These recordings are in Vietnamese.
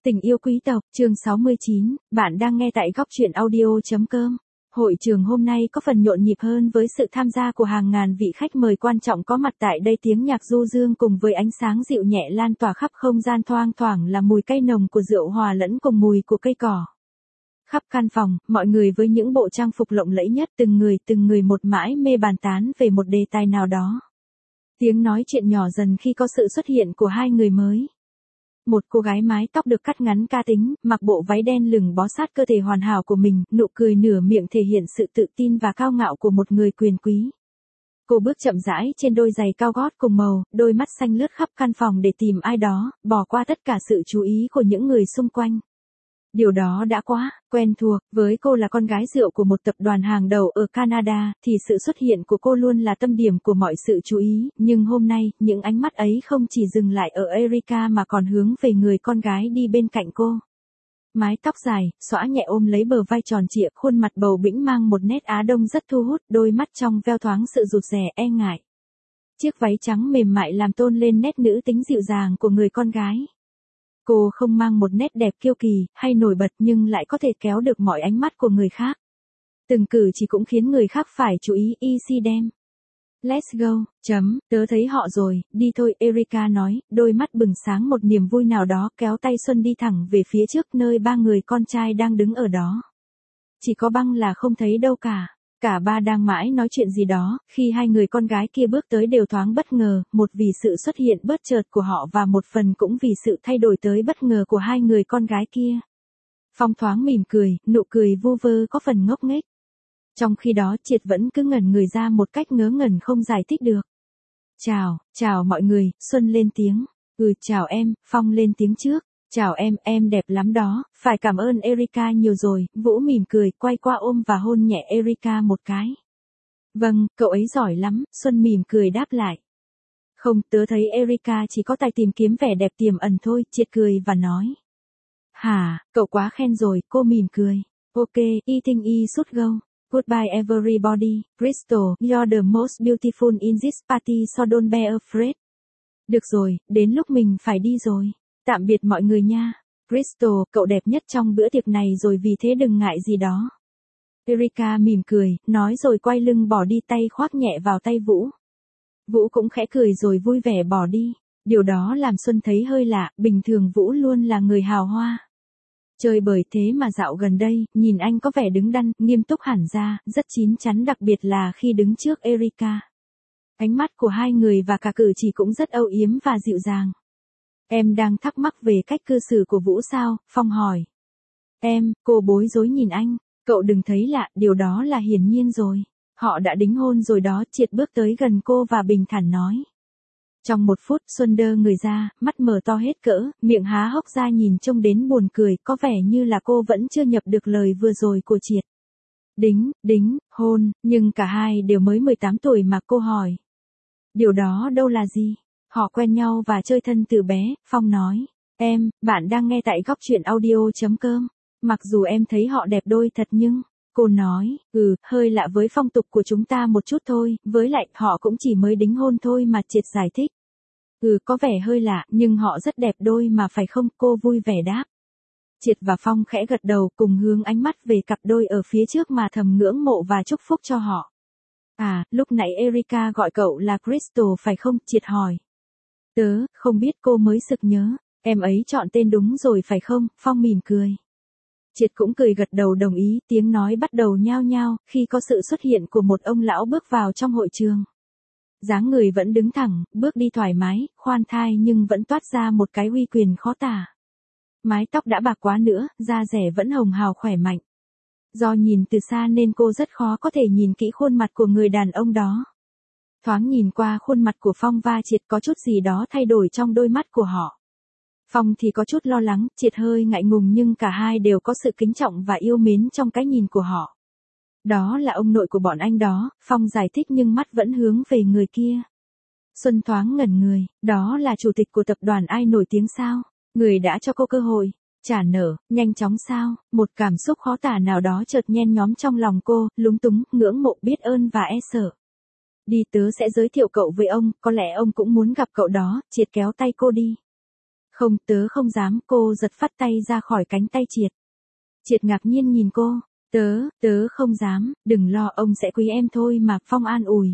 Tình yêu quý tộc, chương 69, bạn đang nghe tại góc truyện audio.com. Hội trường hôm nay có phần nhộn nhịp hơn với sự tham gia của hàng ngàn vị khách mời quan trọng có mặt tại đây, tiếng nhạc du dương cùng với ánh sáng dịu nhẹ lan tỏa khắp không gian, thoang thoảng là mùi cay nồng của rượu hòa lẫn cùng mùi của cây cỏ. Khắp căn phòng, mọi người với những bộ trang phục lộng lẫy nhất, từng người một mãi mê bàn tán về một đề tài nào đó. Tiếng nói chuyện nhỏ dần khi có sự xuất hiện của hai người mới. Một cô gái mái tóc được cắt ngắn cá tính, mặc bộ váy đen lửng bó sát cơ thể hoàn hảo của mình, nụ cười nửa miệng thể hiện sự tự tin và cao ngạo của một người quyền quý. Cô bước chậm rãi trên đôi giày cao gót cùng màu, đôi mắt xanh lướt khắp căn phòng để tìm ai đó, bỏ qua tất cả sự chú ý của những người xung quanh. Điều đó đã quá quen thuộc, với cô là con gái rượu của một tập đoàn hàng đầu ở Canada, thì sự xuất hiện của cô luôn là tâm điểm của mọi sự chú ý, nhưng hôm nay, những ánh mắt ấy không chỉ dừng lại ở Erica mà còn hướng về người con gái đi bên cạnh cô. Mái tóc dài, xõa nhẹ ôm lấy bờ vai tròn trịa, khuôn mặt bầu bĩnh mang một nét Á Đông rất thu hút, đôi mắt trong veo thoáng sự rụt rè e ngại. Chiếc váy trắng mềm mại làm tôn lên nét nữ tính dịu dàng của người con gái. Cô không mang một nét đẹp kiêu kỳ, hay nổi bật nhưng lại có thể kéo được mọi ánh mắt của người khác. Từng cử chỉ cũng khiến người khác phải chú ý. Easy đem. Let's go, tớ thấy họ rồi, đi thôi, Erica nói, đôi mắt bừng sáng một niềm vui nào đó, kéo tay Xuân đi thẳng về phía trước nơi ba người con trai đang đứng ở đó. Chỉ có Băng là không thấy đâu cả. Cả ba đang mãi nói chuyện gì đó, khi hai người con gái kia bước tới đều thoáng bất ngờ, một vì sự xuất hiện bất chợt của họ và một phần cũng vì sự thay đổi tới bất ngờ của hai người con gái kia. Phong thoáng mỉm cười, nụ cười vu vơ có phần ngốc nghếch. Trong khi đó Triệt vẫn cứ ngẩn người ra một cách ngớ ngẩn không giải thích được. Chào mọi người, Xuân lên tiếng. Chào em, Phong lên tiếng trước. Chào em đẹp lắm đó, phải cảm ơn Erica nhiều rồi, Vũ mỉm cười, quay qua ôm và hôn nhẹ Erica một cái. Vâng, cậu ấy giỏi lắm, Xuân mỉm cười đáp lại. Không, tớ thấy Erica chỉ có tài tìm kiếm vẻ đẹp tiềm ẩn thôi, Triệt cười và nói. Hả, cậu quá khen rồi, cô mỉm cười. Ok, I think I should go. Goodbye everybody, Crystal, you're the most beautiful in this party so don't be afraid. Được rồi, đến lúc mình phải đi rồi. Tạm biệt mọi người nha. Crystal, cậu đẹp nhất trong bữa tiệc này rồi vì thế đừng ngại gì đó. Erica mỉm cười, nói rồi quay lưng bỏ đi, tay khoác nhẹ vào tay Vũ. Vũ cũng khẽ cười rồi vui vẻ bỏ đi. Điều đó làm Xuân thấy hơi lạ, bình thường Vũ luôn là người hào hoa. Chơi bời thế mà dạo gần đây, nhìn anh có vẻ đứng đắn, nghiêm túc hẳn ra, rất chín chắn, đặc biệt là khi đứng trước Erica. Ánh mắt của hai người và cả cử chỉ cũng rất âu yếm và dịu dàng. Em đang thắc mắc về cách cư xử của Vũ sao? Phong hỏi. Cô bối rối nhìn anh. Cậu đừng thấy lạ, điều đó là hiển nhiên rồi. Họ đã đính hôn rồi đó. Triệt bước tới gần cô và bình thản nói. Trong một phút, Xuân đơ người ra, mắt mở to hết cỡ, miệng há hốc ra nhìn trông đến buồn cười, có vẻ như là cô vẫn chưa nhập được lời vừa rồi của Triệt. Hôn, nhưng cả hai đều mới 18 tuổi mà. Cô hỏi. Điều đó đâu là gì? Họ quen nhau và chơi thân từ bé, Phong nói. Bạn đang nghe tại góc truyện audio.com. Mặc dù em thấy họ đẹp đôi thật nhưng, cô nói, hơi lạ với phong tục của chúng ta một chút thôi, với lại họ cũng chỉ mới đính hôn thôi mà. Triệt giải thích. Có vẻ hơi lạ, nhưng họ rất đẹp đôi mà phải không? Cô vui vẻ đáp. Triệt và Phong khẽ gật đầu cùng hướng ánh mắt về cặp đôi ở phía trước mà thầm ngưỡng mộ và chúc phúc cho họ. Lúc nãy Erica gọi cậu là Crystal phải không? Triệt hỏi. Tớ, không biết, cô mới sực nhớ. Em ấy chọn tên đúng rồi phải không? Phong mỉm cười. Triệt cũng cười gật đầu đồng ý, tiếng nói bắt đầu nhao nhao, khi có sự xuất hiện của một ông lão bước vào trong hội trường. Dáng người vẫn đứng thẳng, bước đi thoải mái, khoan thai nhưng vẫn toát ra một cái uy quyền khó tả. Mái tóc đã bạc quá nữa, da dẻ vẫn hồng hào khỏe mạnh. Do nhìn từ xa nên cô rất khó có thể nhìn kỹ khuôn mặt của người đàn ông đó. Thoáng nhìn qua khuôn mặt của Phong và Triệt có chút gì đó thay đổi trong đôi mắt của họ. Phong thì có chút lo lắng, Triệt hơi ngại ngùng nhưng cả hai đều có sự kính trọng và yêu mến trong cái nhìn của họ. Đó là ông nội của bọn anh đó, Phong giải thích nhưng mắt vẫn hướng về người kia. Xuân thoáng ngẩn người, đó là chủ tịch của tập đoàn ai nổi tiếng sao? Người đã cho cô cơ hội, trả nợ, nhanh chóng sao? Một cảm xúc khó tả nào đó chợt nhen nhóm trong lòng cô, lúng túng, ngưỡng mộ, biết ơn và e sợ. Đi, tớ sẽ giới thiệu cậu với ông, có lẽ ông cũng muốn gặp cậu đó. Triệt kéo tay cô đi. Không, tớ không dám, cô giật phắt tay ra khỏi cánh tay Triệt. Triệt ngạc nhiên nhìn cô, tớ không dám, đừng lo ông sẽ quý em thôi mà, Phong an ủi.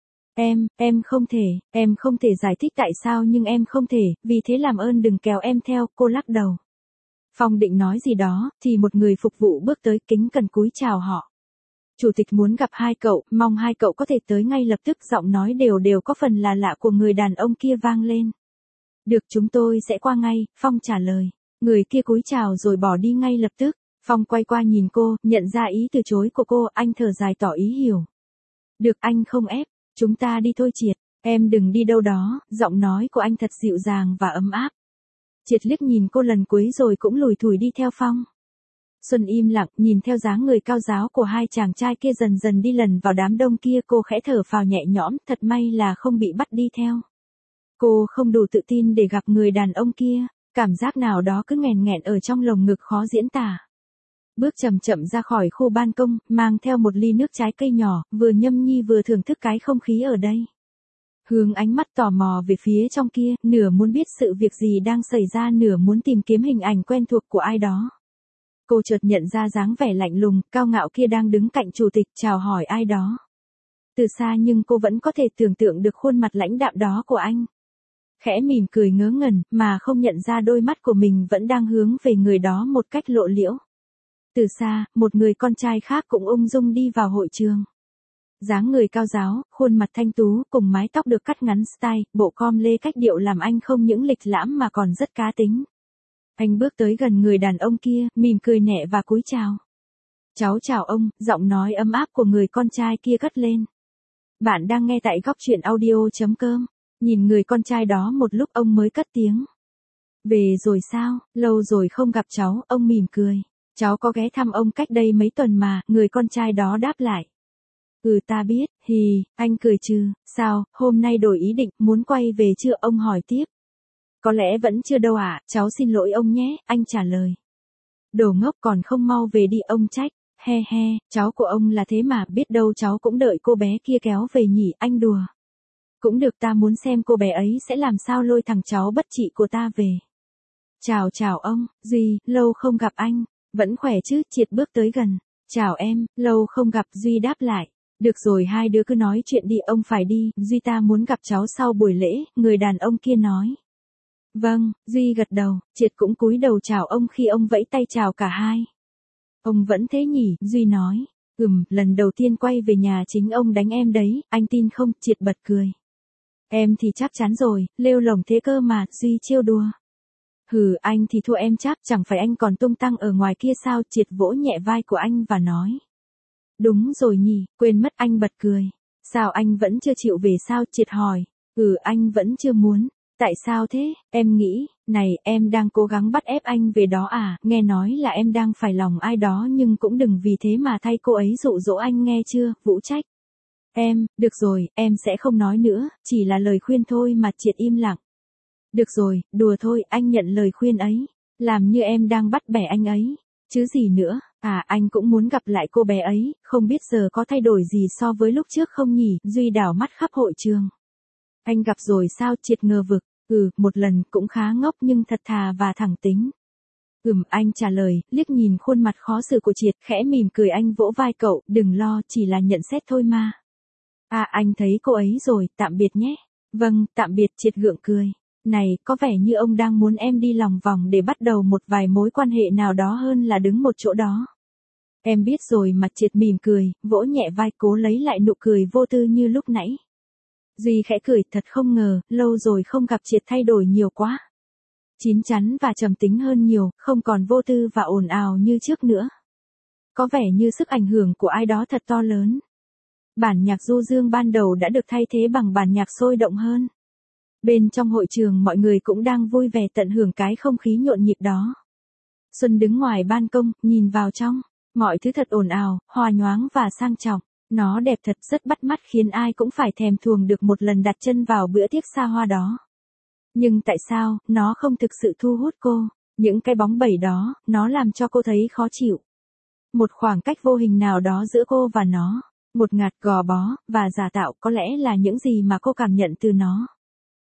Em không thể giải thích tại sao nhưng em không thể, vì thế làm ơn đừng kéo em theo, cô lắc đầu. Phong định nói gì đó, thì một người phục vụ bước tới kính cẩn cúi chào họ. Chủ tịch muốn gặp hai cậu, mong hai cậu có thể tới ngay lập tức, giọng nói đều có phần là lạ của người đàn ông kia vang lên. Được, chúng tôi sẽ qua ngay, Phong trả lời. Người kia cúi chào rồi bỏ đi ngay lập tức. Phong quay qua nhìn cô, nhận ra ý từ chối của cô, anh thở dài tỏ ý hiểu. Được, anh không ép, chúng ta đi thôi Triệt, em đừng đi đâu đó, giọng nói của anh thật dịu dàng và ấm áp. Triệt liếc nhìn cô lần cuối rồi cũng lủi thủi đi theo Phong. Xuân im lặng, nhìn theo dáng người cao ráo của hai chàng trai kia dần dần đi lần vào đám đông kia, cô khẽ thở phào nhẹ nhõm, thật may là không bị bắt đi theo. Cô không đủ tự tin để gặp người đàn ông kia, cảm giác nào đó cứ nghẹn nghẹn ở trong lồng ngực khó diễn tả. Bước chậm chậm ra khỏi khu ban công, mang theo một ly nước trái cây nhỏ, vừa nhâm nhi vừa thưởng thức cái không khí ở đây. Hướng ánh mắt tò mò về phía trong kia, nửa muốn biết sự việc gì đang xảy ra, nửa muốn tìm kiếm hình ảnh quen thuộc của ai đó. Cô chợt nhận ra dáng vẻ lạnh lùng, cao ngạo kia đang đứng cạnh chủ tịch chào hỏi ai đó. Từ xa nhưng cô vẫn có thể tưởng tượng được khuôn mặt lãnh đạm đó của anh. Khẽ mỉm cười ngớ ngẩn, mà không nhận ra đôi mắt của mình vẫn đang hướng về người đó một cách lộ liễu. Từ xa, một người con trai khác cũng ung dung đi vào hội trường. Dáng người cao ráo, khuôn mặt thanh tú, cùng mái tóc được cắt ngắn style, bộ com lê cách điệu làm anh không những lịch lãm mà còn rất cá tính. Anh bước tới gần người đàn ông kia, mỉm cười nhẹ và cúi chào. Cháu chào ông, giọng nói ấm áp của người con trai kia cất lên. Bạn đang nghe tại góc truyện audio.com. Nhìn người con trai đó một lúc ông mới cất tiếng. Về rồi sao, lâu rồi không gặp cháu, ông mỉm cười. Cháu có ghé thăm ông cách đây mấy tuần mà, người con trai đó đáp lại. Ta biết, anh cười trừ, sao, hôm nay đổi ý định, muốn quay về chưa, ông hỏi tiếp. Có lẽ vẫn chưa đâu ạ, cháu xin lỗi ông nhé, anh trả lời. Đồ ngốc, còn không mau về đi, ông trách. He, cháu của ông là thế mà, biết đâu cháu cũng đợi cô bé kia kéo về nhỉ, anh đùa. Cũng được, ta muốn xem cô bé ấy sẽ làm sao lôi thằng cháu bất trị của ta về. Chào ông, Duy, lâu không gặp anh, vẫn khỏe chứ, Triệt bước tới gần. Chào em, lâu không gặp, Duy đáp lại. Được rồi, hai đứa cứ nói chuyện đi, ông phải đi, Duy, ta muốn gặp cháu sau buổi lễ, người đàn ông kia nói. Vâng, Duy gật đầu, Triệt cũng cúi đầu chào ông khi ông vẫy tay chào cả hai. Ông vẫn thế nhỉ, Duy nói. Lần đầu tiên quay về nhà chính ông đánh em đấy, anh tin không, Triệt bật cười. Em thì chắc chắn rồi, lêu lổng thế cơ mà, Duy trêu đùa. Anh thì thua em chắc, chẳng phải anh còn tung tăng ở ngoài kia sao, Triệt vỗ nhẹ vai của anh và nói. Đúng rồi nhỉ, quên mất, anh bật cười. Sao anh vẫn chưa chịu về sao, Triệt hỏi. Anh vẫn chưa muốn. Tại sao thế, em nghĩ, này, em đang cố gắng bắt ép anh về đó à, nghe nói là em đang phải lòng ai đó nhưng cũng đừng vì thế mà thay cô ấy dụ dỗ anh, nghe chưa, Vũ trách. Được rồi, em sẽ không nói nữa, chỉ là lời khuyên thôi mà, Triệt im lặng. Được rồi, đùa thôi, anh nhận lời khuyên ấy. Làm như em đang bắt bẻ anh ấy. Chứ gì nữa, anh cũng muốn gặp lại cô bé ấy, không biết giờ có thay đổi gì so với lúc trước không nhỉ, Duy đảo mắt khắp hội trường. Anh gặp rồi sao, Triệt ngờ vực. Một lần, cũng khá ngốc nhưng thật thà và thẳng tính. Anh trả lời, liếc nhìn khuôn mặt khó xử của Triệt, khẽ mỉm cười, anh vỗ vai cậu, đừng lo, chỉ là nhận xét thôi mà. Anh thấy cô ấy rồi, tạm biệt nhé. Vâng, tạm biệt, Triệt gượng cười. Này, có vẻ như ông đang muốn em đi lòng vòng để bắt đầu một vài mối quan hệ nào đó hơn là đứng một chỗ đó. Em biết rồi mà, Triệt mỉm cười, vỗ nhẹ vai, cố lấy lại nụ cười vô tư như lúc nãy. Duy khẽ cười, thật không ngờ, lâu rồi không gặp, Triệt thay đổi nhiều quá. Chín chắn và trầm tính hơn nhiều, không còn vô tư và ồn ào như trước nữa. Có vẻ như sức ảnh hưởng của ai đó thật to lớn. Bản nhạc du dương ban đầu đã được thay thế bằng bản nhạc sôi động hơn. Bên trong hội trường mọi người cũng đang vui vẻ tận hưởng cái không khí nhộn nhịp đó. Xuân đứng ngoài ban công, nhìn vào trong. Mọi thứ thật ồn ào, hòa nhoáng và sang trọng. Nó đẹp thật, rất bắt mắt, khiến ai cũng phải thèm thuồng được một lần đặt chân vào bữa tiệc xa hoa đó. Nhưng tại sao, nó không thực sự thu hút cô? Những cái bóng bẩy đó, nó làm cho cô thấy khó chịu. Một khoảng cách vô hình nào đó giữa cô và nó. Một ngạt gò bó, và giả tạo, có lẽ là những gì mà cô cảm nhận từ nó.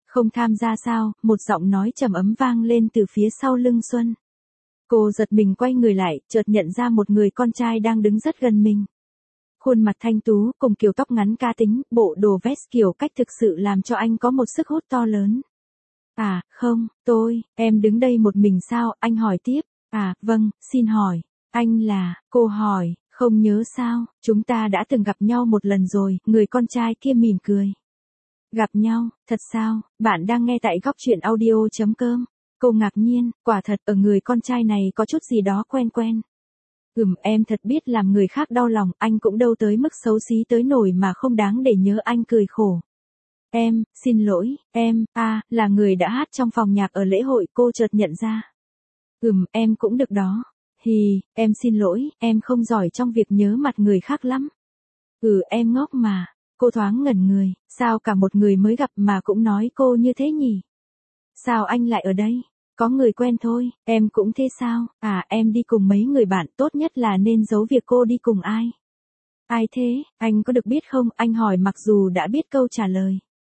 Không tham gia sao? Một giọng nói trầm ấm vang lên từ phía sau lưng Xuân. Cô giật mình quay người lại, chợt nhận ra một người con trai đang đứng rất gần mình. Khuôn mặt thanh tú, cùng kiểu tóc ngắn cá tính, bộ đồ vest kiểu cách thực sự làm cho anh có một sức hút to lớn. À, không, em đứng đây một mình sao? Anh hỏi tiếp. À, vâng, xin hỏi. Anh là, cô hỏi, không nhớ sao? Chúng ta đã từng gặp nhau một lần rồi, người con trai kia mỉm cười. Gặp nhau, thật sao? Bạn đang nghe tại góc truyện audio.com. Cô ngạc nhiên, quả thật ở người con trai này có chút gì đó quen quen. Em thật biết làm người khác đau lòng, anh cũng đâu tới mức xấu xí tới nổi mà không đáng để nhớ. Anh cười khổ. Xin lỗi, là người đã hát trong phòng nhạc ở lễ hội, cô chợt nhận ra. Em cũng được đó. Em xin lỗi, em không giỏi trong việc nhớ mặt người khác lắm. Em ngốc mà. Cô thoáng ngẩn người, sao cả một người mới gặp mà cũng nói cô như thế nhỉ? Sao anh lại ở đây? Có người quen thôi, em cũng thế sao? À, em đi cùng mấy người bạn, tốt nhất là nên giấu việc cô đi cùng ai. Ai thế, anh có được biết không? Anh hỏi mặc dù đã biết câu trả lời.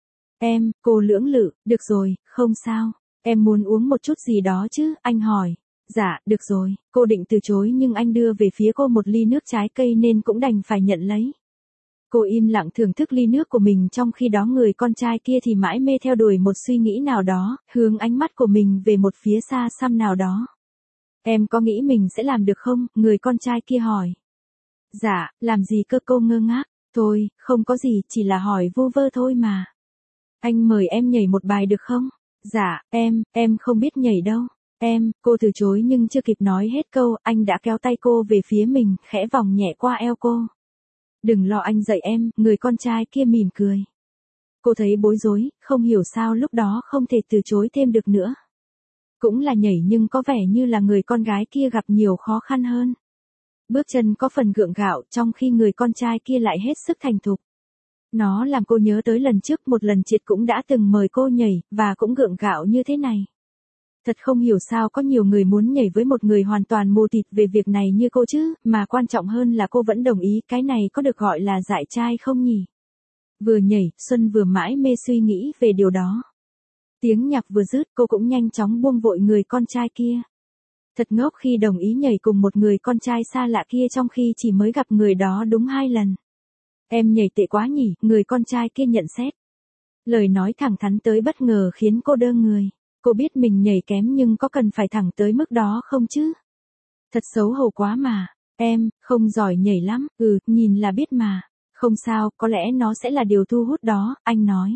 Cô lưỡng lự, được rồi, không sao. Em muốn uống một chút gì đó chứ, anh hỏi. Dạ, được rồi, cô định từ chối nhưng anh đưa về phía cô một ly nước trái cây nên cũng đành phải nhận lấy. Cô im lặng thưởng thức ly nước của mình, trong khi đó người con trai kia thì mãi mê theo đuổi một suy nghĩ nào đó, hướng ánh mắt của mình về một phía xa xăm nào đó. Em có nghĩ mình sẽ làm được không? Người con trai kia hỏi. Dạ, làm gì cơ? Cô ngơ ngác. Thôi, không có gì, chỉ là hỏi vu vơ thôi mà. Anh mời em nhảy một bài được không? Dạ, em không biết nhảy đâu. Cô từ chối nhưng chưa kịp nói hết câu, anh đã kéo tay cô về phía mình, khẽ vòng nhẹ qua eo cô. Đừng lo, anh dạy em, người con trai kia mỉm cười. Cô thấy bối rối, không hiểu sao lúc đó không thể từ chối thêm được nữa. Cũng là nhảy nhưng có vẻ như là người con gái kia gặp nhiều khó khăn hơn. Bước chân có phần gượng gạo, trong khi người con trai kia lại hết sức thành thục. Nó làm cô nhớ tới lần trước một lần Triệt cũng đã từng mời cô nhảy, và cũng gượng gạo như thế này. Thật không hiểu sao có nhiều người muốn nhảy với một người hoàn toàn mù tịt về việc này như cô chứ, mà quan trọng hơn là cô vẫn đồng ý. Cái này có được gọi là dại trai không nhỉ? Vừa nhảy, Xuân vừa mãi mê suy nghĩ về điều đó. Tiếng nhạc vừa dứt, cô cũng nhanh chóng buông vội người con trai kia. Thật ngốc khi đồng ý nhảy cùng một người con trai xa lạ kia trong khi chỉ mới gặp người đó đúng 2 lần. Em nhảy tệ quá nhỉ, người con trai kia nhận xét. Lời nói thẳng thắn tới bất ngờ khiến cô đơ người. Cô biết mình nhảy kém nhưng có cần phải thẳng tới mức đó không chứ? Thật xấu hổ quá mà. Em, không giỏi nhảy lắm, nhìn là biết mà. Không sao, có lẽ nó sẽ là điều thu hút đó, anh nói.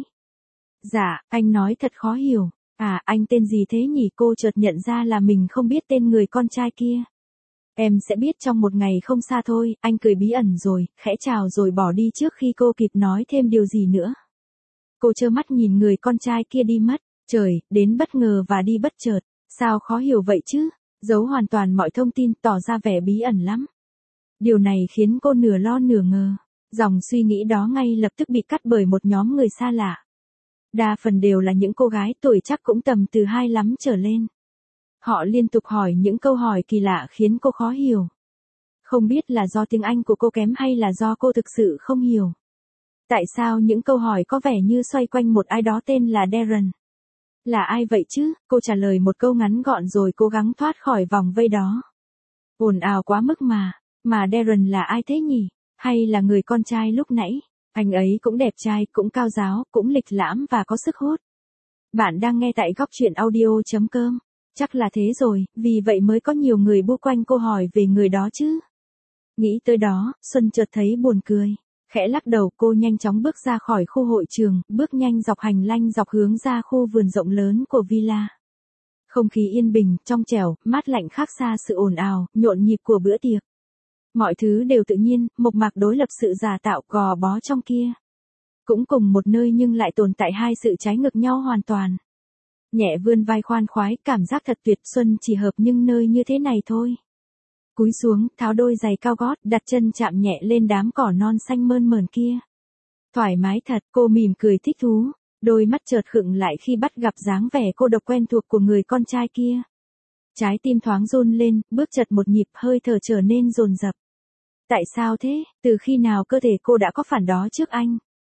Dạ, anh nói thật khó hiểu. À, anh tên gì thế nhỉ? Cô chợt nhận ra là mình không biết tên người con trai kia. Em sẽ biết trong một ngày không xa thôi, anh cười bí ẩn rồi, khẽ chào rồi bỏ đi trước khi cô kịp nói thêm điều gì nữa. Cô trơ mắt nhìn người con trai kia đi mất. Trời, đến bất ngờ và đi bất chợt, sao khó hiểu vậy chứ? Giấu hoàn toàn mọi thông tin, tỏ ra vẻ bí ẩn lắm. Điều này khiến cô nửa lo nửa ngờ. Dòng suy nghĩ đó ngay lập tức bị cắt bởi một nhóm người xa lạ. Đa phần đều là những cô gái tuổi chắc cũng tầm từ 25 trở lên. Họ liên tục hỏi những câu hỏi kỳ lạ khiến cô khó hiểu. Không biết là do tiếng Anh của cô kém hay là do cô thực sự không hiểu. Tại sao những câu hỏi có vẻ như xoay quanh một ai đó tên là Darren? Là ai vậy chứ? Cô trả lời một câu ngắn gọn rồi cố gắng thoát khỏi vòng vây đó. Ồn ào quá mức mà. Mà Darren là ai thế nhỉ? Hay là người con trai lúc nãy? Anh ấy cũng đẹp trai, cũng cao giáo, cũng lịch lãm và có sức hút. Bạn đang nghe tại góc truyện audio.com. Chắc là thế rồi, vì vậy mới có nhiều người bu quanh cô hỏi về người đó chứ. Nghĩ tới đó, Xuân chợt thấy buồn cười. Khẽ lắc đầu, cô nhanh chóng bước ra khỏi khu hội trường, bước nhanh dọc hành lang dọc hướng ra khu vườn rộng lớn của villa. Không khí yên bình, trong trẻo, mát lạnh khác xa sự ồn ào, nhộn nhịp của bữa tiệc. Mọi thứ đều tự nhiên, mộc mạc đối lập sự giả tạo gò bó trong kia. Cũng cùng một nơi nhưng lại tồn tại hai sự trái ngược nhau hoàn toàn. Nhẹ vươn vai khoan khoái, cảm giác thật tuyệt. Xuân chỉ hợp nhưng nơi như thế này thôi. Cúi xuống, tháo đôi giày cao gót, đặt chân chạm nhẹ lên đám cỏ non xanh mơn mởn kia. Thoải mái thật, cô mỉm cười thích thú, đôi mắt chợt khựng lại khi bắt gặp dáng vẻ cô độc quen thuộc của người con trai kia. Trái tim thoáng run lên, bước chật một nhịp, hơi thở trở nên dồn dập. Tại sao thế? Từ khi nào cơ thể cô đã có phản đó trước anh?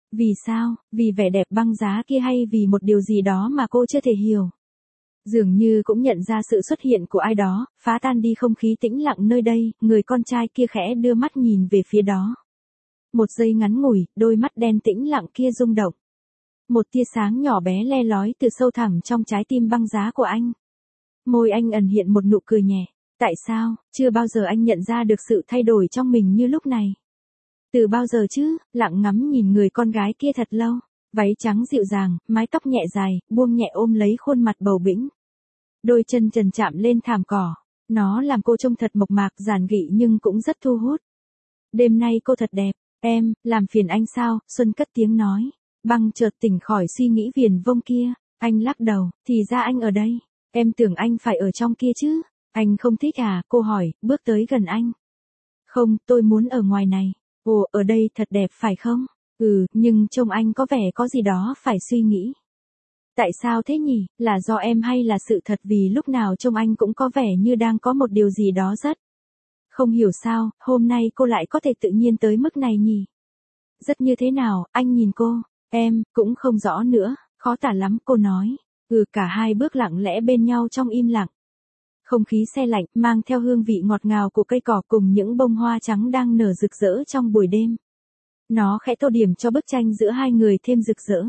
Vì sao, vì vẻ đẹp băng giá kia hay vì một điều gì đó mà cô chưa thể hiểu? Dường như cũng nhận ra sự xuất hiện của ai đó, phá tan đi không khí tĩnh lặng nơi đây, người con trai kia khẽ đưa mắt nhìn về phía đó. Một giây ngắn ngủi, đôi mắt đen tĩnh lặng kia rung động. Một tia sáng nhỏ bé le lói từ sâu thẳm trong trái tim băng giá của anh. Môi anh ẩn hiện một nụ cười nhẹ. Tại sao, chưa bao giờ anh nhận ra được sự thay đổi trong mình như lúc này? Từ bao giờ chứ, lặng ngắm nhìn người con gái kia thật lâu. Váy trắng dịu dàng, mái tóc nhẹ dài, buông nhẹ ôm lấy khuôn mặt bầu bĩnh. Đôi chân trần chạm lên thảm cỏ. Nó làm cô trông thật mộc mạc giản dị nhưng cũng rất thu hút. Đêm nay cô thật đẹp. Em, làm phiền anh sao? Xuân cất tiếng nói. Băng chợt tỉnh khỏi suy nghĩ viển vông kia. Anh lắc đầu, thì ra anh ở đây. Em tưởng anh phải ở trong kia chứ. Anh không thích à? Cô hỏi, bước tới gần anh. Không, tôi muốn ở ngoài này. Ồ, ở đây thật đẹp phải không? Nhưng trông anh có vẻ có gì đó phải suy nghĩ. Tại sao thế nhỉ? Là do em hay là sự thật vì lúc nào trông anh cũng có vẻ như đang có một điều gì đó rất. Không hiểu sao, hôm nay cô lại có thể tự nhiên tới mức này nhỉ? Rất như thế nào, anh nhìn cô. Em, cũng không rõ nữa, khó tả lắm, cô nói. Cả hai bước lặng lẽ bên nhau trong im lặng. Không khí se lạnh, mang theo hương vị ngọt ngào của cây cỏ cùng những bông hoa trắng đang nở rực rỡ trong buổi đêm. Nó khẽ tô điểm cho bức tranh giữa hai người thêm rực rỡ.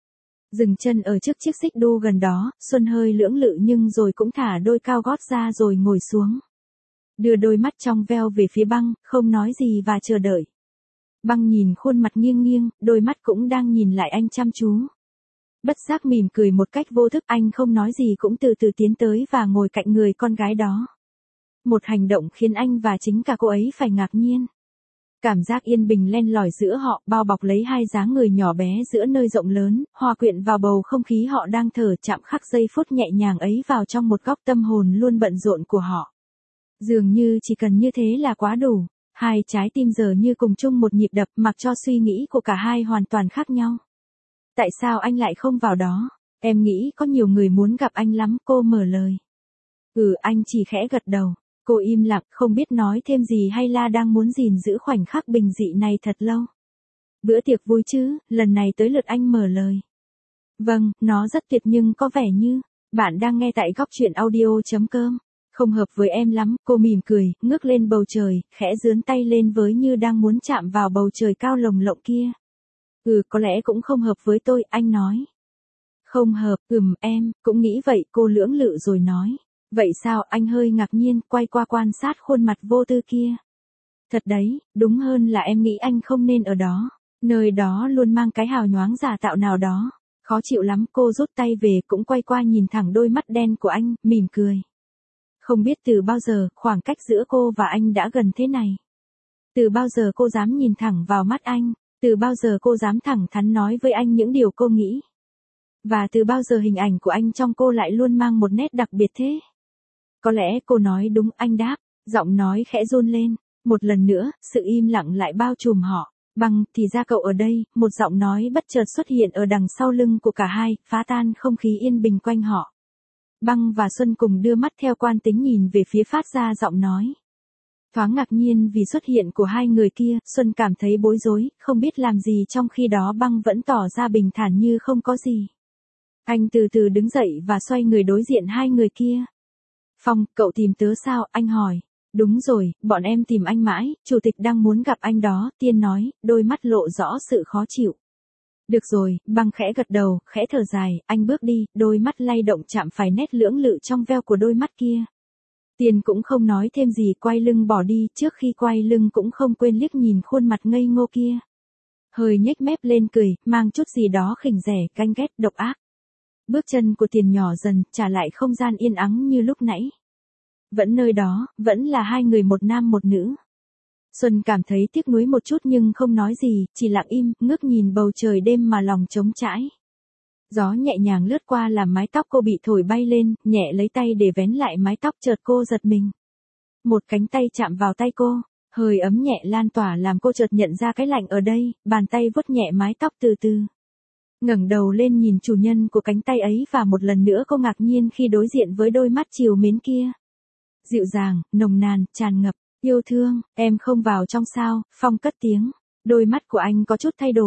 Dừng chân ở trước chiếc xích đu gần đó, Xuân hơi lưỡng lự nhưng rồi cũng thả đôi cao gót ra rồi ngồi xuống. Đưa đôi mắt trong veo về phía băng, không nói gì và chờ đợi. Băng nhìn khuôn mặt nghiêng nghiêng, đôi mắt cũng đang nhìn lại anh chăm chú. Bất giác mỉm cười một cách vô thức, anh không nói gì cũng từ từ tiến tới và ngồi cạnh người con gái đó. Một hành động khiến anh và chính cả cô ấy phải ngạc nhiên. Cảm giác yên bình len lỏi giữa họ, bao bọc lấy hai dáng người nhỏ bé giữa nơi rộng lớn, hòa quyện vào bầu không khí họ đang thở, chạm khắc giây phút nhẹ nhàng ấy vào trong một góc tâm hồn luôn bận rộn của họ. Dường như chỉ cần như thế là quá đủ. Hai trái tim giờ như cùng chung một nhịp đập, mặc cho suy nghĩ của cả hai hoàn toàn khác nhau. Tại sao anh lại không vào đó? Em nghĩ có nhiều người muốn gặp anh lắm, cô mở lời. Anh chỉ khẽ gật đầu. Cô im lặng, không biết nói thêm gì hay là đang muốn gìn giữ khoảnh khắc bình dị này thật lâu. Bữa tiệc vui chứ, lần này tới lượt anh mở lời. Vâng, nó rất tuyệt nhưng có vẻ như, bạn đang nghe tại góc truyện audio.com. Không hợp với em lắm, cô mỉm cười, ngước lên bầu trời, khẽ giương tay lên với như đang muốn chạm vào bầu trời cao lồng lộng kia. Có lẽ cũng không hợp với tôi, anh nói. Không hợp, em, cũng nghĩ vậy, cô lưỡng lự rồi nói. Vậy sao, anh hơi ngạc nhiên, quay qua quan sát khuôn mặt vô tư kia. Thật đấy, đúng hơn là em nghĩ anh không nên ở đó. Nơi đó luôn mang cái hào nhoáng giả tạo nào đó. Khó chịu lắm, cô rút tay về cũng quay qua nhìn thẳng đôi mắt đen của anh, mỉm cười. Không biết từ bao giờ, khoảng cách giữa cô và anh đã gần thế này. Từ bao giờ cô dám nhìn thẳng vào mắt anh. Từ bao giờ cô dám thẳng thắn nói với anh những điều cô nghĩ. Và từ bao giờ hình ảnh của anh trong cô lại luôn mang một nét đặc biệt thế. Có lẽ cô nói đúng, anh đáp, giọng nói khẽ run lên. Một lần nữa, sự im lặng lại bao trùm họ. Băng, thì ra cậu ở đây, một giọng nói bất chợt xuất hiện ở đằng sau lưng của cả hai, phá tan không khí yên bình quanh họ. Băng và Xuân cùng đưa mắt theo quan tính nhìn về phía phát ra giọng nói. Thoáng ngạc nhiên vì xuất hiện của hai người kia, Xuân cảm thấy bối rối, không biết làm gì trong khi đó Băng vẫn tỏ ra bình thản như không có gì. Anh từ từ đứng dậy và xoay người đối diện hai người kia. Phong, cậu tìm tớ sao? Anh hỏi. Đúng rồi, bọn em tìm anh mãi, chủ tịch đang muốn gặp anh đó, Tiên nói, đôi mắt lộ rõ sự khó chịu. Được rồi, Băng khẽ gật đầu, khẽ thở dài, anh bước đi, đôi mắt lay động chạm phải nét lưỡng lự trong veo của đôi mắt kia. Tiên cũng không nói thêm gì, quay lưng bỏ đi, trước khi quay lưng cũng không quên liếc nhìn khuôn mặt ngây ngô kia. Hơi nhếch mép lên cười, mang chút gì đó khỉnh rẻ, ganh ghét, độc ác. Bước chân của Tiền nhỏ dần, trả lại không gian yên ắng như lúc nãy. Vẫn nơi đó, vẫn là hai người một nam một nữ. Xuân cảm thấy tiếc nuối một chút nhưng không nói gì, chỉ lặng im, ngước nhìn bầu trời đêm mà lòng trống trải. Gió nhẹ nhàng lướt qua làm mái tóc cô bị thổi bay lên, nhẹ lấy tay để vén lại mái tóc, chợt cô giật mình. Một cánh tay chạm vào tay cô, hơi ấm nhẹ lan tỏa làm cô chợt nhận ra cái lạnh ở đây, bàn tay vuốt nhẹ mái tóc từ từ. Ngẩng đầu lên nhìn chủ nhân của cánh tay ấy và một lần nữa cô ngạc nhiên khi đối diện với đôi mắt trìu mến kia. Dịu dàng, nồng nàn, tràn ngập, yêu thương, em không vào trong sao, Phong cất tiếng. Đôi mắt của anh có chút thay đổi.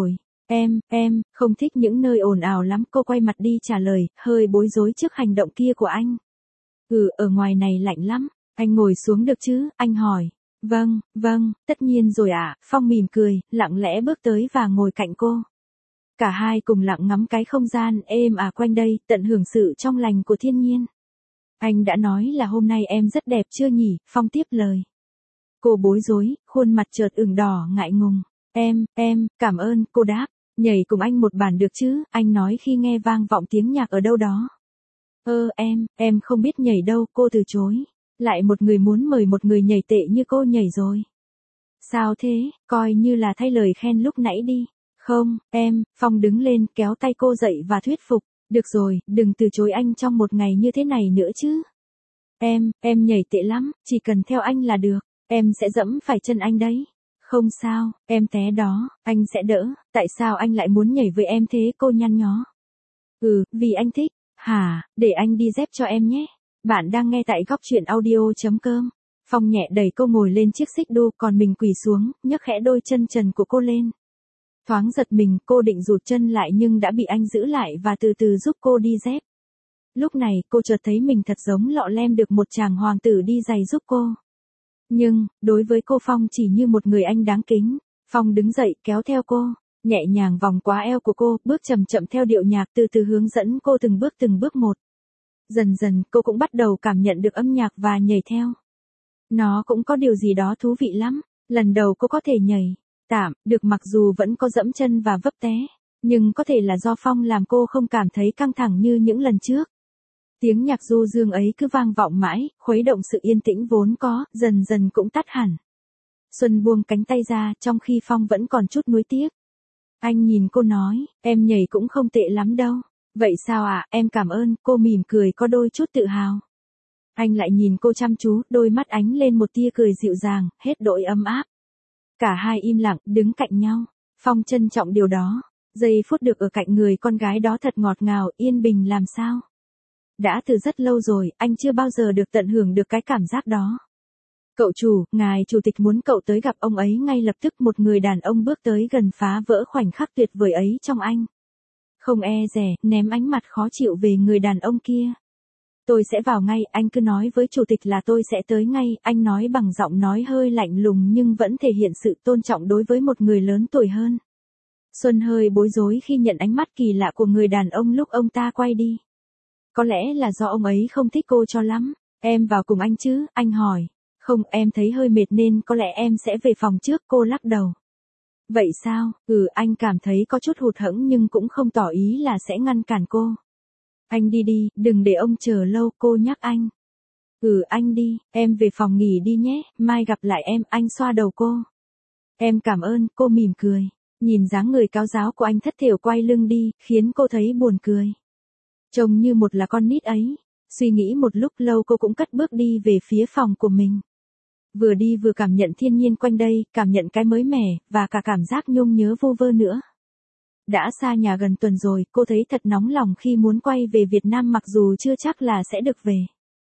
Em, không thích những nơi ồn ào lắm, cô quay mặt đi trả lời, hơi bối rối trước hành động kia của anh. Ở ngoài này lạnh lắm, anh ngồi xuống được chứ, anh hỏi. Vâng, tất nhiên rồi ạ, Phong mỉm cười, lặng lẽ bước tới và ngồi cạnh cô. Cả hai cùng lặng ngắm cái không gian êm quanh đây, tận hưởng sự trong lành của thiên nhiên. Anh đã nói là hôm nay em rất đẹp chưa nhỉ, Phong tiếp lời. Cô bối rối, khuôn mặt chợt ửng đỏ ngại ngùng. Cảm ơn, cô đáp. Nhảy cùng anh một bản được chứ, anh nói khi nghe vang vọng tiếng nhạc ở đâu đó. Em không biết nhảy đâu, cô từ chối. Lại một người muốn mời một người nhảy tệ như cô nhảy rồi. Sao thế, coi như là thay lời khen lúc nãy đi. Không, Phong đứng lên kéo tay cô dậy và thuyết phục. Được rồi, đừng từ chối anh trong một ngày như thế này nữa chứ. Em nhảy tệ lắm, chỉ cần theo anh là được. Em sẽ dẫm phải chân anh đấy. Không sao, em té đó, anh sẽ đỡ. Tại sao anh lại muốn nhảy với em thế, cô nhăn nhó. Vì anh thích. Hả, để anh đi dép cho em nhé. Bạn đang nghe tại góc truyện audio.com. Phong nhẹ đẩy cô ngồi lên chiếc xích đu, còn mình quỳ xuống, nhấc khẽ đôi chân trần của cô lên. Thoáng giật mình, cô định rụt chân lại nhưng đã bị anh giữ lại và từ từ giúp cô đi dép. Lúc này, cô chợt thấy mình thật giống lọ lem được một chàng hoàng tử đi giày giúp cô. Nhưng, đối với cô Phong chỉ như một người anh đáng kính. Phong đứng dậy kéo theo cô, nhẹ nhàng vòng qua eo của cô, bước chậm chậm theo điệu nhạc từ từ hướng dẫn cô từng bước một. Dần dần, cô cũng bắt đầu cảm nhận được âm nhạc và nhảy theo. Nó cũng có điều gì đó thú vị lắm. Lần đầu cô có thể nhảy tạm được mặc dù vẫn có dẫm chân và vấp té. Nhưng có thể là do Phong làm cô không cảm thấy căng thẳng như những lần trước. Tiếng nhạc du dương ấy cứ vang vọng mãi, khuấy động sự yên tĩnh vốn có, dần dần cũng tắt hẳn. Xuân buông cánh tay ra, trong khi Phong vẫn còn chút nuối tiếc. Anh nhìn cô nói, em nhảy cũng không tệ lắm đâu. Vậy sao ạ, em cảm ơn, cô mỉm cười có đôi chút tự hào. Anh lại nhìn cô chăm chú, đôi mắt ánh lên một tia cười dịu dàng, hết đỗi ấm áp. Cả hai im lặng, đứng cạnh nhau. Phong trân trọng điều đó. Giây phút được ở cạnh người con gái đó thật ngọt ngào, yên bình làm sao. Đã từ rất lâu rồi, anh chưa bao giờ được tận hưởng được cái cảm giác đó. Cậu chủ, ngài chủ tịch muốn cậu tới gặp ông ấy ngay lập tức. Một người đàn ông bước tới gần phá vỡ khoảnh khắc tuyệt vời ấy trong anh. Không e dè, ném ánh mặt khó chịu về người đàn ông kia. Tôi sẽ vào ngay, anh cứ nói với chủ tịch là tôi sẽ tới ngay, anh nói bằng giọng nói hơi lạnh lùng nhưng vẫn thể hiện sự tôn trọng đối với một người lớn tuổi hơn. Xuân hơi bối rối khi nhận ánh mắt kỳ lạ của người đàn ông lúc ông ta quay đi. Có lẽ là do ông ấy không thích cô cho lắm. Em vào cùng anh chứ, anh hỏi. Không, em thấy hơi mệt nên có lẽ em sẽ về phòng trước, cô lắc đầu. Vậy sao, anh cảm thấy có chút hụt hẫng nhưng cũng không tỏ ý là sẽ ngăn cản cô. Anh đi, đừng để ông chờ lâu, cô nhắc anh. Anh đi, em về phòng nghỉ đi nhé, mai gặp lại em, anh xoa đầu cô. Em cảm ơn, cô mỉm cười. Nhìn dáng người cáo giáo của anh thất thểu quay lưng đi, khiến cô thấy buồn cười. Trông như một là con nít ấy. Suy nghĩ một lúc lâu cô cũng cất bước đi về phía phòng của mình. Vừa đi vừa cảm nhận thiên nhiên quanh đây, cảm nhận cái mới mẻ, và cả cảm giác nhung nhớ vô vơ nữa. Đã xa nhà gần tuần rồi, cô thấy thật nóng lòng khi muốn quay về Việt Nam mặc dù chưa chắc là sẽ được về.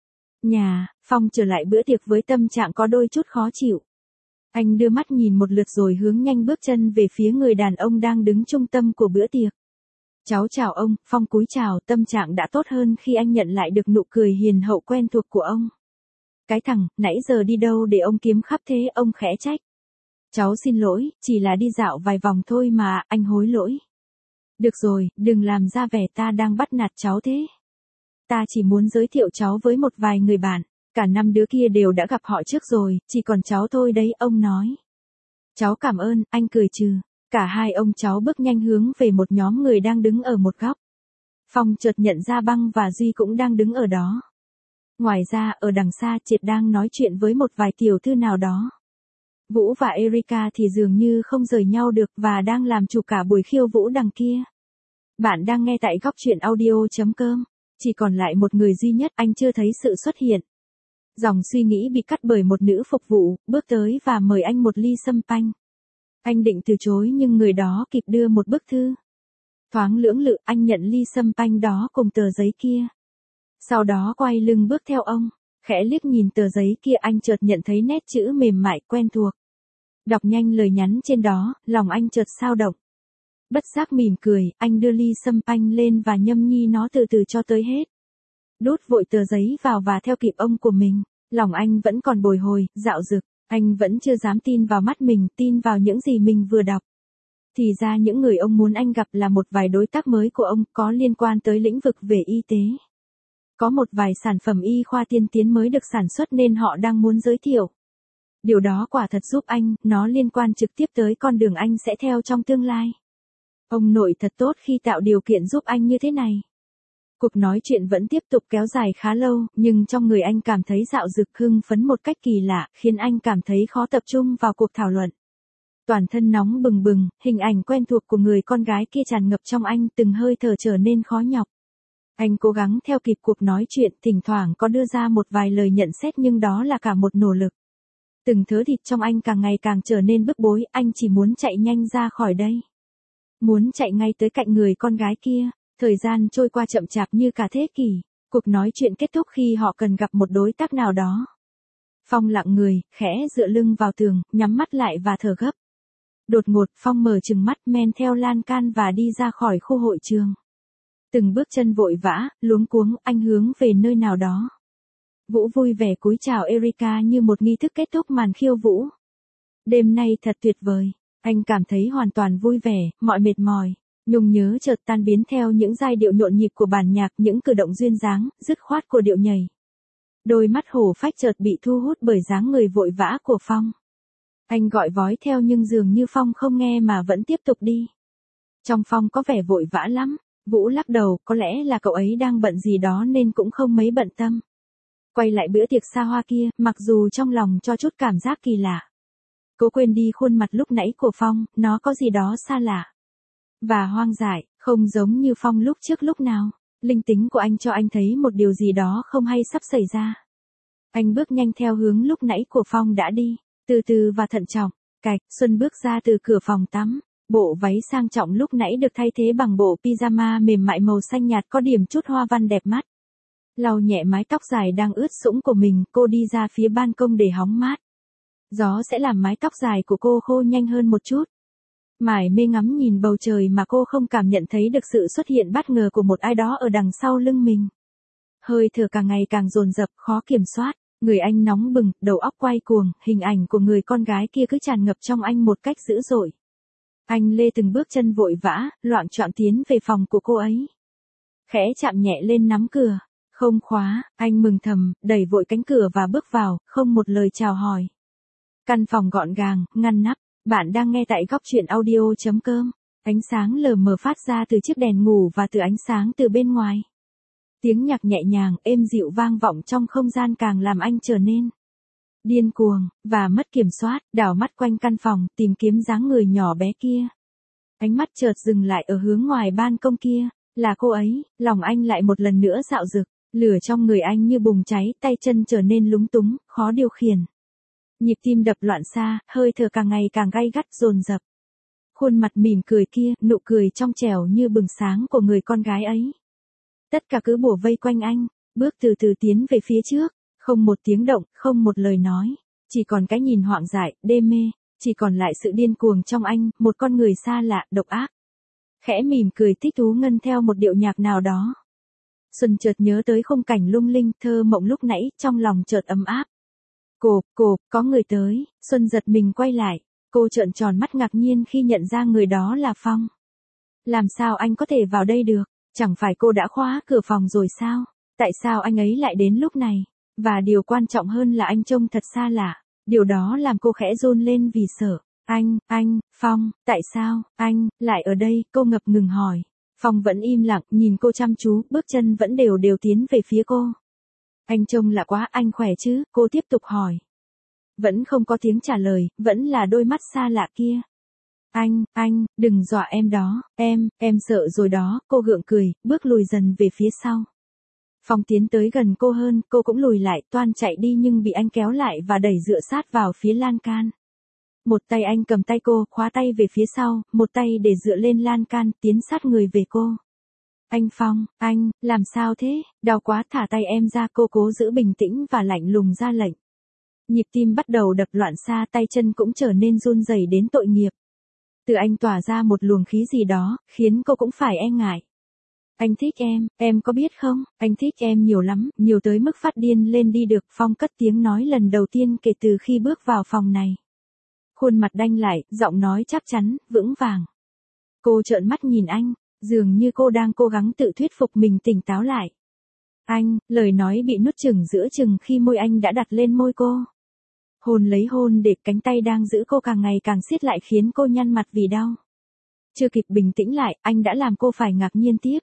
Nhà, Phong trở lại bữa tiệc với tâm trạng có đôi chút khó chịu. Anh đưa mắt nhìn một lượt rồi hướng nhanh bước chân về phía người đàn ông đang đứng trung tâm của bữa tiệc. Cháu chào ông, Phong cúi chào, tâm trạng đã tốt hơn khi anh nhận lại được nụ cười hiền hậu quen thuộc của ông. Cái thằng, nãy giờ đi đâu để ông kiếm khắp thế, ông khẽ trách. Cháu xin lỗi, chỉ là đi dạo vài vòng thôi mà, anh hối lỗi. Được rồi, đừng làm ra vẻ ta đang bắt nạt cháu thế. Ta chỉ muốn giới thiệu cháu với một vài người bạn, cả 5 đứa kia đều đã gặp họ trước rồi, chỉ còn cháu thôi đấy, ông nói. Cháu cảm ơn, anh cười trừ. Cả hai ông cháu bước nhanh hướng về một nhóm người đang đứng ở một góc. Phong chợt nhận ra Băng và Duy cũng đang đứng ở đó. Ngoài ra, ở đằng xa Triệt đang nói chuyện với một vài tiểu thư nào đó. Vũ và Erika thì dường như không rời nhau được và đang làm chủ cả buổi khiêu vũ đằng kia. Bạn đang nghe tại góc truyện audio.com. Chỉ còn lại một người duy nhất, anh chưa thấy sự xuất hiện. Dòng suy nghĩ bị cắt bởi một nữ phục vụ, bước tới và mời anh một ly sâm panh. Anh định từ chối nhưng người đó kịp đưa một bức thư. Thoáng lưỡng lự, anh nhận ly sâm panh đó cùng tờ giấy kia. Sau đó quay lưng bước theo ông, khẽ liếc nhìn tờ giấy kia, anh chợt nhận thấy nét chữ mềm mại quen thuộc. Đọc nhanh lời nhắn trên đó, lòng anh chợt xao động. Bất giác mỉm cười, anh đưa ly sâm panh lên và nhâm nhi nó từ từ cho tới hết. Đút vội tờ giấy vào và theo kịp ông của mình. Lòng anh vẫn còn bồi hồi, dạo dực. Anh vẫn chưa dám tin vào mắt mình, tin vào những gì mình vừa đọc. Thì ra những người ông muốn anh gặp là một vài đối tác mới của ông, có liên quan tới lĩnh vực về y tế. Có một vài sản phẩm y khoa tiên tiến mới được sản xuất nên họ đang muốn giới thiệu. Điều đó quả thật giúp anh, nó liên quan trực tiếp tới con đường anh sẽ theo trong tương lai. Ông nội thật tốt khi tạo điều kiện giúp anh như thế này. Cuộc nói chuyện vẫn tiếp tục kéo dài khá lâu, nhưng trong người anh cảm thấy dạo dực hưng phấn một cách kỳ lạ, khiến anh cảm thấy khó tập trung vào cuộc thảo luận. Toàn thân nóng bừng bừng, hình ảnh quen thuộc của người con gái kia tràn ngập trong anh, từng hơi thở trở nên khó nhọc. Anh cố gắng theo kịp cuộc nói chuyện, thỉnh thoảng có đưa ra một vài lời nhận xét nhưng đó là cả một nỗ lực. Từng thớ thịt trong anh càng ngày càng trở nên bức bối, anh chỉ muốn chạy nhanh ra khỏi đây. Muốn chạy ngay tới cạnh người con gái kia. Thời gian trôi qua chậm chạp như cả thế kỷ, cuộc nói chuyện kết thúc khi họ cần gặp một đối tác nào đó. Phong lặng người, khẽ dựa lưng vào tường, nhắm mắt lại và thở gấp. Đột ngột Phong mở trừng mắt men theo lan can và đi ra khỏi khu hội trường. Từng bước chân vội vã, luống cuống, anh hướng về nơi nào đó. Vũ vui vẻ cúi chào Erika như một nghi thức kết thúc màn khiêu vũ. Đêm nay thật tuyệt vời, anh cảm thấy hoàn toàn vui vẻ, mọi mệt mỏi. Nhung nhớ chợt tan biến theo những giai điệu nhộn nhịp của bản nhạc, những cử động duyên dáng, dứt khoát của điệu nhảy. Đôi mắt hổ phách chợt bị thu hút bởi dáng người vội vã của Phong. Anh gọi vói theo nhưng dường như Phong không nghe mà vẫn tiếp tục đi. Trong Phong có vẻ vội vã lắm. Vũ lắc đầu, có lẽ là cậu ấy đang bận gì đó nên cũng không mấy bận tâm. Quay lại bữa tiệc xa hoa kia, mặc dù trong lòng cho chút cảm giác kỳ lạ. Cố quên đi khuôn mặt lúc nãy của Phong, nó có gì đó xa lạ. Và hoang dại, không giống như Phong lúc trước lúc nào. Linh tính của anh cho anh thấy một điều gì đó không hay sắp xảy ra. Anh bước nhanh theo hướng lúc nãy của Phong đã đi, từ từ và thận trọng. Cạch, Xuân bước ra từ cửa phòng tắm. Bộ váy sang trọng lúc nãy được thay thế bằng bộ pyjama mềm mại màu xanh nhạt có điểm chút hoa văn đẹp mắt. Lau nhẹ mái tóc dài đang ướt sũng của mình, cô đi ra phía ban công để hóng mát. Gió sẽ làm mái tóc dài của cô khô nhanh hơn một chút. Mải mê ngắm nhìn bầu trời mà cô không cảm nhận thấy được sự xuất hiện bất ngờ của một ai đó ở đằng sau lưng mình. Hơi thở càng ngày càng dồn dập, khó kiểm soát, người anh nóng bừng, đầu óc quay cuồng, hình ảnh của người con gái kia cứ tràn ngập trong anh một cách dữ dội. Anh lê từng bước chân vội vã, loạng choạng tiến về phòng của cô ấy. Khẽ chạm nhẹ lên nắm cửa, không khóa, anh mừng thầm, đẩy vội cánh cửa và bước vào, không một lời chào hỏi. Căn phòng gọn gàng, ngăn nắp. Bạn đang nghe tại góc truyện audio.com. Ánh sáng lờ mờ phát ra từ chiếc đèn ngủ và từ ánh sáng từ bên ngoài. Tiếng nhạc nhẹ nhàng, êm dịu vang vọng trong không gian càng làm anh trở nên điên cuồng, và mất kiểm soát, đảo mắt quanh căn phòng, tìm kiếm dáng người nhỏ bé kia. Ánh mắt chợt dừng lại ở hướng ngoài ban công kia, là cô ấy, lòng anh lại một lần nữa dạo dực, lửa trong người anh như bùng cháy, tay chân trở nên lúng túng, khó điều khiển. Nhịp tim đập loạn xạ, hơi thở càng ngày càng gay gắt dồn dập. Khuôn mặt mỉm cười kia, nụ cười trong trẻo như bừng sáng của người con gái ấy. Tất cả cứ bủa vây quanh anh, bước từ từ tiến về phía trước, không một tiếng động, không một lời nói, chỉ còn cái nhìn hoảng dại, đê mê, chỉ còn lại sự điên cuồng trong anh, một con người xa lạ, độc ác. Khẽ mỉm cười thích thú ngân theo một điệu nhạc nào đó. Xuân chợt nhớ tới khung cảnh lung linh, thơ mộng lúc nãy, trong lòng chợt ấm áp. Cộp, có người tới, Xuân giật mình quay lại, cô trợn tròn mắt ngạc nhiên khi nhận ra người đó là Phong. Làm sao anh có thể vào đây được, chẳng phải cô đã khóa cửa phòng rồi sao, tại sao anh ấy lại đến lúc này, và điều quan trọng hơn là anh trông thật xa lạ, điều đó làm cô khẽ run lên vì sợ. Anh, Phong, tại sao, anh, lại ở đây, cô ngập ngừng hỏi. Phong vẫn im lặng, nhìn cô chăm chú, bước chân vẫn đều tiến về phía cô. Anh trông lạ quá, anh khỏe chứ, cô tiếp tục hỏi. Vẫn không có tiếng trả lời, vẫn là đôi mắt xa lạ kia. Anh, đừng dọa em đó, em sợ rồi đó, cô gượng cười, bước lùi dần về phía sau. Phong tiến tới gần cô hơn, cô cũng lùi lại, toan chạy đi nhưng bị anh kéo lại và đẩy dựa sát vào phía lan can. Một tay anh cầm tay cô, khóa tay về phía sau, một tay để dựa lên lan can, tiến sát người về cô. Anh Phong, anh, làm sao thế, đau quá, thả tay em ra, cô cố giữ bình tĩnh và lạnh lùng ra lệnh. Nhịp tim bắt đầu đập loạn xạ, tay chân cũng trở nên run rẩy đến tội nghiệp. Từ anh tỏa ra một luồng khí gì đó, khiến cô cũng phải e ngại. Anh thích em có biết không, anh thích em nhiều lắm, nhiều tới mức phát điên lên đi được. Phong cất tiếng nói lần đầu tiên kể từ khi bước vào phòng này. Khuôn mặt đanh lại, giọng nói chắc chắn, vững vàng. Cô trợn mắt nhìn anh, dường như cô đang cố gắng tự thuyết phục mình tỉnh táo lại. Anh, lời nói bị nuốt chửng giữa chừng khi môi anh đã đặt lên môi cô. Hôn lấy hôn để cánh tay đang giữ cô càng ngày càng siết lại khiến cô nhăn mặt vì đau. Chưa kịp bình tĩnh lại, anh đã làm cô phải ngạc nhiên tiếp.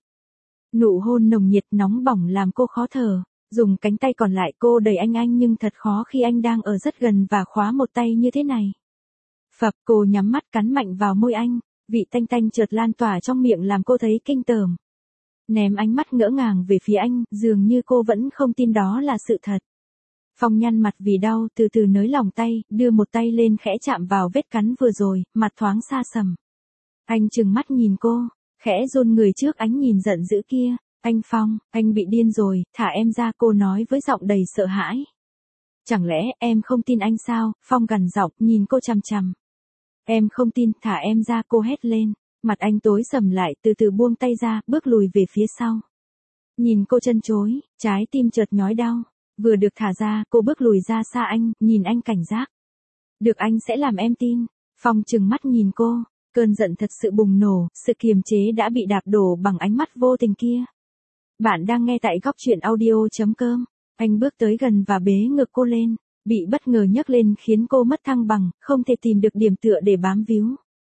Nụ hôn nồng nhiệt nóng bỏng làm cô khó thở, dùng cánh tay còn lại cô đẩy anh nhưng thật khó khi anh đang ở rất gần và khóa một tay như thế này. Phập, cô nhắm mắt cắn mạnh vào môi anh, vị tanh tanh chợt lan tỏa trong miệng làm cô thấy kinh tởm. Ném ánh mắt ngỡ ngàng về phía anh, dường như cô vẫn không tin đó là sự thật. Phong nhăn mặt vì đau, từ từ nới lỏng tay, đưa một tay lên khẽ chạm vào vết cắn vừa rồi, mặt thoáng xa sầm. Anh trừng mắt nhìn cô, khẽ run người trước ánh nhìn giận dữ kia. Anh Phong, anh bị điên rồi, thả em ra, cô nói với giọng đầy sợ hãi. Chẳng lẽ em không tin anh sao? Phong gằn giọng, nhìn cô chằm chằm. Em không tin, thả em ra, cô hét lên. Mặt anh tối sầm lại, từ từ buông tay ra, bước lùi về phía sau. Nhìn cô chân chối, trái tim chợt nhói đau. Vừa được thả ra, cô bước lùi ra xa anh, nhìn anh cảnh giác. Được, anh sẽ làm em tin. Phong trừng mắt nhìn cô, cơn giận thật sự bùng nổ, sự kiềm chế đã bị đạp đổ bằng ánh mắt vô tình kia. Bạn đang nghe tại góc truyện audio.com. Anh bước tới gần và bế ngực cô lên, bị bất ngờ nhấc lên khiến cô mất thăng bằng, không thể tìm được điểm tựa để bám víu.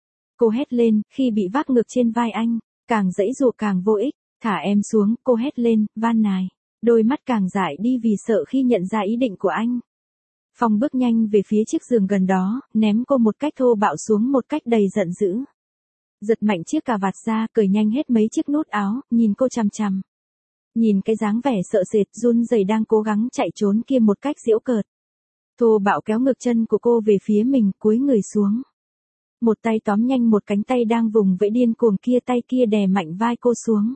Cô hét lên, khi bị vác ngược trên vai anh, càng giãy giụa càng vô ích. Thả em xuống, cô hét lên, van nài. Đôi mắt càng dại đi vì sợ khi nhận ra ý định của anh. Phong bước nhanh về phía chiếc giường gần đó, ném cô một cách thô bạo xuống một cách đầy giận dữ. Giật mạnh chiếc cà vạt ra, cởi nhanh hết mấy chiếc nút áo, nhìn cô chằm chằm. Nhìn cái dáng vẻ sợ sệt run rẩy đang cố gắng chạy trốn kia một cách giễu cợt. Thô bạo kéo ngược chân của cô về phía mình, cúi người xuống. Một tay tóm nhanh một cánh tay đang vùng vẫy điên cuồng kia, tay kia đè mạnh vai cô xuống.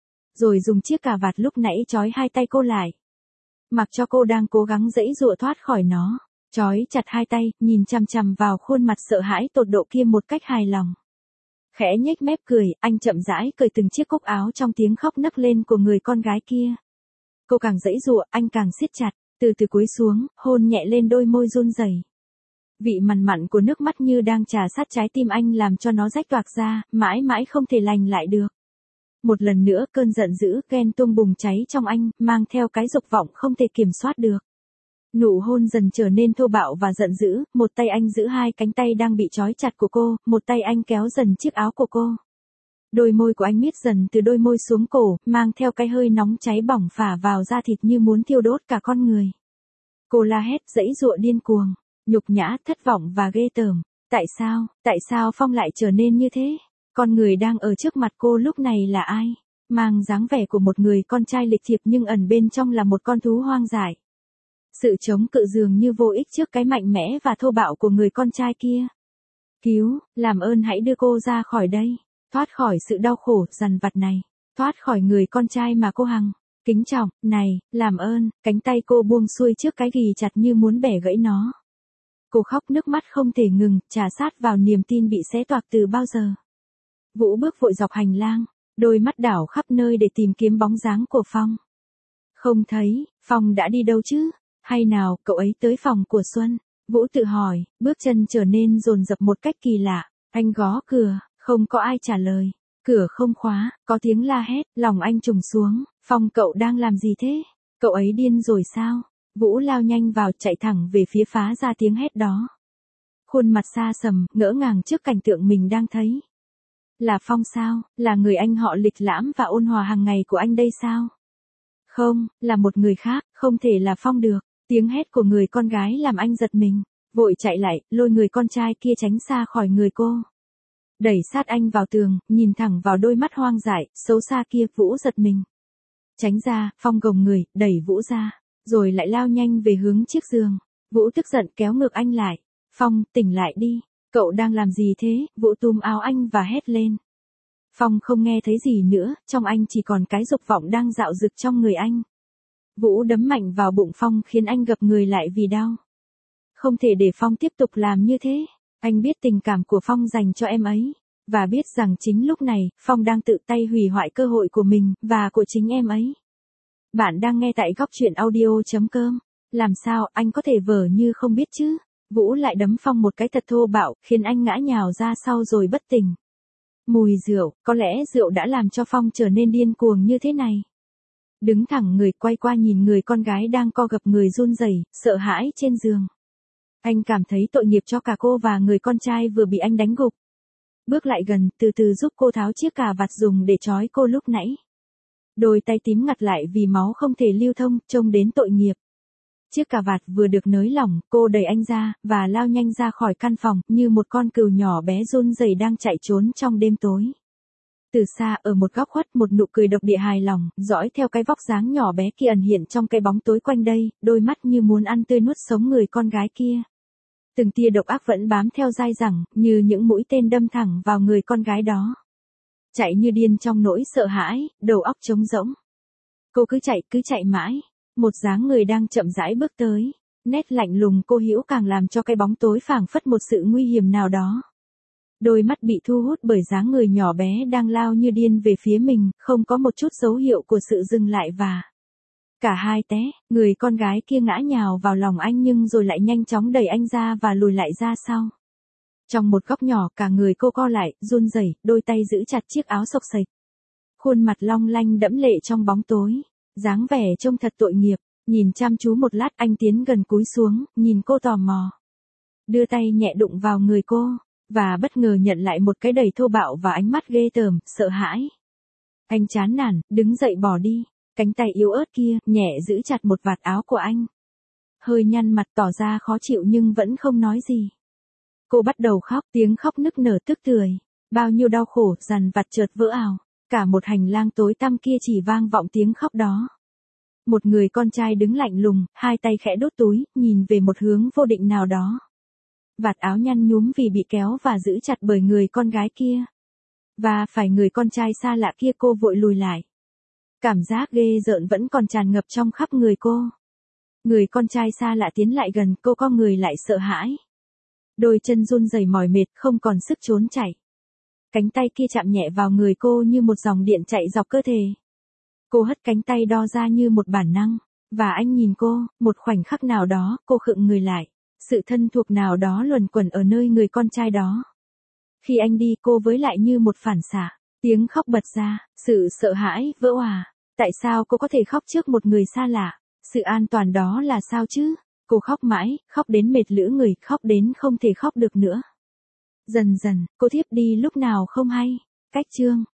Rồi dùng chiếc cà vạt lúc nãy trói hai tay cô lại. Mặc cho cô đang cố gắng giãy giụa thoát khỏi nó, trói chặt hai tay, nhìn chằm chằm vào khuôn mặt sợ hãi tột độ kia một cách hài lòng. Khẽ nhếch mép cười, anh chậm rãi cởi từng chiếc cúc áo trong tiếng khóc nấc lên của người con gái kia. Cô càng giãy giụa, anh càng siết chặt, từ từ cúi xuống, hôn nhẹ lên đôi môi run rẩy. Vị mặn mặn của nước mắt như đang trà sát trái tim anh làm cho nó rách toạc ra, mãi mãi không thể lành lại được. Một lần nữa cơn giận dữ, ghen tuông bùng cháy trong anh, mang theo cái dục vọng không thể kiểm soát được. Nụ hôn dần trở nên thô bạo và giận dữ, một tay anh giữ hai cánh tay đang bị trói chặt của cô, một tay anh kéo dần chiếc áo của cô. Đôi môi của anh miết dần từ đôi môi xuống cổ, mang theo cái hơi nóng cháy bỏng phả vào da thịt như muốn thiêu đốt cả con người. Cô la hét, giãy giụa điên cuồng, nhục nhã, thất vọng và ghê tởm. Tại sao Phong lại trở nên như thế? Con người đang ở trước mặt cô lúc này là ai? Mang dáng vẻ của một người con trai lịch thiệp nhưng ẩn bên trong là một con thú hoang dại. Sự chống cự dường như vô ích trước cái mạnh mẽ và thô bạo của người con trai kia. Cứu, làm ơn hãy đưa cô ra khỏi đây. Thoát khỏi sự đau khổ, dằn vặt này. Thoát khỏi người con trai mà cô hằng kính trọng, này, làm ơn. Cánh tay cô buông xuôi trước cái ghì chặt như muốn bẻ gãy nó. Cô khóc nước mắt không thể ngừng, trà sát vào niềm tin bị xé toạc từ bao giờ. Vũ bước vội dọc hành lang, đôi mắt đảo khắp nơi để tìm kiếm bóng dáng của Phong. Không thấy, Phong đã đi đâu chứ? Hay nào, cậu ấy tới phòng của Xuân? Vũ tự hỏi, bước chân trở nên dồn dập một cách kỳ lạ. Anh gõ cửa, không có ai trả lời. Cửa không khóa, có tiếng la hét, lòng anh trùng xuống. Phong, cậu đang làm gì thế? Cậu ấy điên rồi sao? Vũ lao nhanh vào, chạy thẳng về phía phá ra tiếng hét đó. Khuôn mặt xa sầm, ngỡ ngàng trước cảnh tượng mình đang thấy. Là Phong sao? Là người anh họ lịch lãm và ôn hòa hàng ngày của anh đây sao? Không, là một người khác, không thể là Phong được. Tiếng hét của người con gái làm anh giật mình, vội chạy lại, lôi người con trai kia tránh xa khỏi người cô. Đẩy sát anh vào tường, nhìn thẳng vào đôi mắt hoang dại, xấu xa kia, Vũ giật mình. Tránh ra, Phong gồng người, đẩy Vũ ra, rồi lại lao nhanh về hướng chiếc giường. Vũ tức giận kéo ngược anh lại. Phong, tỉnh lại đi. Cậu đang làm gì thế? Vũ túm áo anh và hét lên. Phong không nghe thấy gì nữa, trong anh chỉ còn cái dục vọng đang dạo dực trong người anh. Vũ đấm mạnh vào bụng Phong khiến anh gập người lại vì đau. Không thể để Phong tiếp tục làm như thế. Anh biết tình cảm của Phong dành cho em ấy, và biết rằng chính lúc này, Phong đang tự tay hủy hoại cơ hội của mình, và của chính em ấy. Bạn đang nghe tại góc truyện audio.com. Làm sao anh có thể vờ như không biết chứ? Vũ lại đấm Phong một cái thật thô bạo, khiến anh ngã nhào ra sau rồi bất tỉnh. Mùi rượu, có lẽ rượu đã làm cho Phong trở nên điên cuồng như thế này. Đứng thẳng người quay qua nhìn người con gái đang co gập người run rẩy, sợ hãi trên giường. Anh cảm thấy tội nghiệp cho cả cô và người con trai vừa bị anh đánh gục. Bước lại gần, từ từ giúp cô tháo chiếc cà vạt dùng để trói cô lúc nãy. Đôi tay tím ngặt lại vì máu không thể lưu thông, trông đến tội nghiệp. Chiếc cà vạt vừa được nới lỏng, cô đẩy anh ra, và lao nhanh ra khỏi căn phòng, như một con cừu nhỏ bé run rẩy đang chạy trốn trong đêm tối. Từ xa, ở một góc khuất, một nụ cười độc địa hài lòng, dõi theo cái vóc dáng nhỏ bé kia ẩn hiện trong cái bóng tối quanh đây, đôi mắt như muốn ăn tươi nuốt sống người con gái kia. Từng tia độc ác vẫn bám theo dai dẳng, như những mũi tên đâm thẳng vào người con gái đó. Chạy như điên trong nỗi sợ hãi, đầu óc trống rỗng. Cô cứ chạy mãi. Một dáng người đang chậm rãi bước tới. Nét lạnh lùng cô hữu càng làm cho cái bóng tối phảng phất một sự nguy hiểm nào đó. Đôi mắt bị thu hút bởi dáng người nhỏ bé đang lao như điên về phía mình, không có một chút dấu hiệu của sự dừng lại và... Cả hai té, người con gái kia ngã nhào vào lòng anh nhưng rồi lại nhanh chóng đẩy anh ra và lùi lại ra sau. Trong một góc nhỏ cả người cô co lại, run rẩy, đôi tay giữ chặt chiếc áo xộc xệch. Khuôn mặt long lanh đẫm lệ trong bóng tối, dáng vẻ trông thật tội nghiệp, nhìn chăm chú một lát anh tiến gần cúi xuống, nhìn cô tò mò. Đưa tay nhẹ đụng vào người cô, và bất ngờ nhận lại một cái đầy thô bạo và ánh mắt ghê tởm, sợ hãi. Anh chán nản, đứng dậy bỏ đi, cánh tay yếu ớt kia, nhẹ giữ chặt một vạt áo của anh. Hơi nhăn mặt tỏ ra khó chịu nhưng vẫn không nói gì. Cô bắt đầu khóc, tiếng khóc nức nở tức tưởi. Bao nhiêu đau khổ, dằn vặt chợt vỡ ào. Cả một hành lang tối tăm kia chỉ vang vọng tiếng khóc đó. Một người con trai đứng lạnh lùng, hai tay khẽ đút túi, nhìn về một hướng vô định nào đó. Vạt áo nhăn nhúm vì bị kéo và giữ chặt bởi người con gái kia. Và phải người con trai xa lạ kia, cô vội lùi lại. Cảm giác ghê rợn vẫn còn tràn ngập trong khắp người cô. Người con trai xa lạ tiến lại gần, cô co người lại sợ hãi. Đôi chân run rẩy mỏi mệt, không còn sức trốn chạy. Cánh tay kia chạm nhẹ vào người cô như một dòng điện chạy dọc cơ thể. Cô hất cánh tay đo ra như một bản năng. Và anh nhìn cô, một khoảnh khắc nào đó, cô khựng người lại. Sự thân thuộc nào đó luẩn quẩn ở nơi người con trai đó. Khi anh đi, cô với lại như một phản xạ. Tiếng khóc bật ra, sự sợ hãi, vỡ òa. Tại sao cô có thể khóc trước một người xa lạ? Sự an toàn đó là sao chứ? Cô khóc mãi, khóc đến mệt lử người, khóc đến không thể khóc được nữa. Dần dần, cô thiếp đi lúc nào không hay. Cách chương